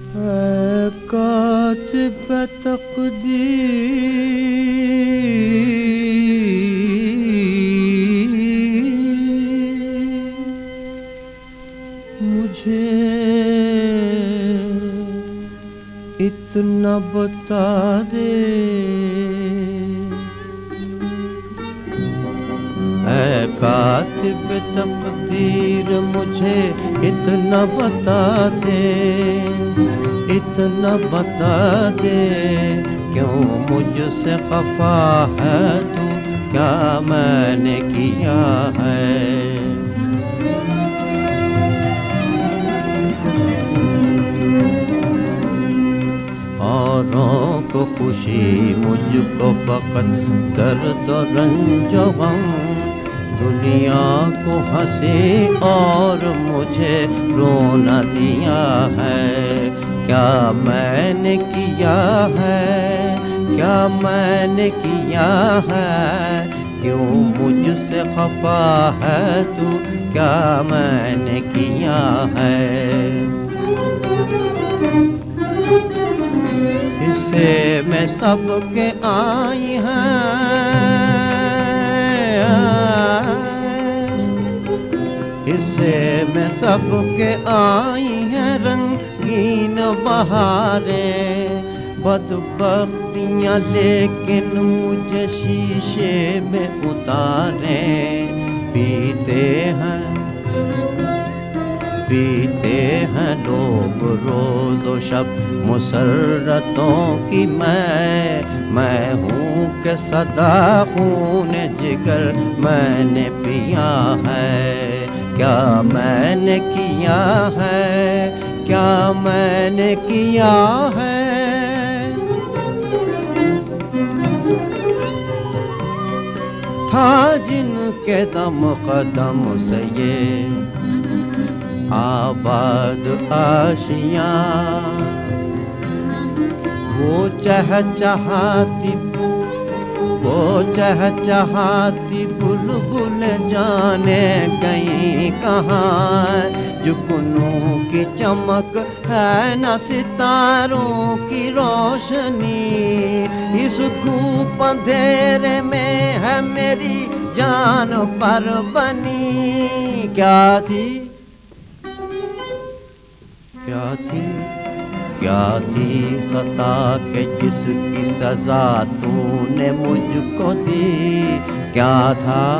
اے کاتب تقدیر مجھے اتنا بتا دے، اے کاتب تقدیر مجھے اتنا بتا دے، اتنا بتا دے، کیوں مجھ سے خفا ہے تو، کیا میں نے کیا ہے؟ اوروں کو خوشی مجھ کو فقط درد و رنج و غم، دنیا کو ہنسی اور مجھے رونا دیا ہے، کیا میں نے کیا ہے؟ کیا میں نے کیا ہے؟ کیوں مجھ سے خفا ہے تو، کیا میں نے کیا ہے؟ حصے میں سب کے آئی ہیں، حصے میں سب کے آئی ہیں رنگین بہاریں، بدبختیاں لیکن مجھے شیشے میں اتاریں، پیتے ہیں لوگ روز و شب مسرتوں کی، میں ہوں کہ صدا خون جگر میں نے پیا ہے، کیا میں نے کیا ہے؟ کیا میں نے کیا ہے؟ تھا جن کے دم قدم سے یہ آباد آشیاں، وہ چہچہاتی بلبل جانے گئی کہاں، جگنوں کی چمک ہے نہ ستاروں کی روشنی، اس دھوپ اندھیرے میں ہے میری جان پر بنی، کیا تھی کیا تھی خطا کہ جس کی سزا تو نے مجھ کو دی، کیا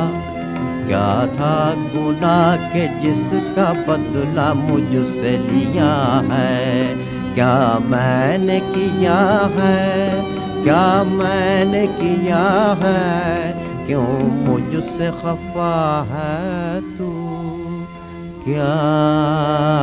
تھا گناہ کہ جس کا بدلہ مجھ سے لیا ہے، کیا میں نے کیا ہے؟ کیا میں نے کیا ہے؟ کیوں مجھ سے خفا ہے تو، کیا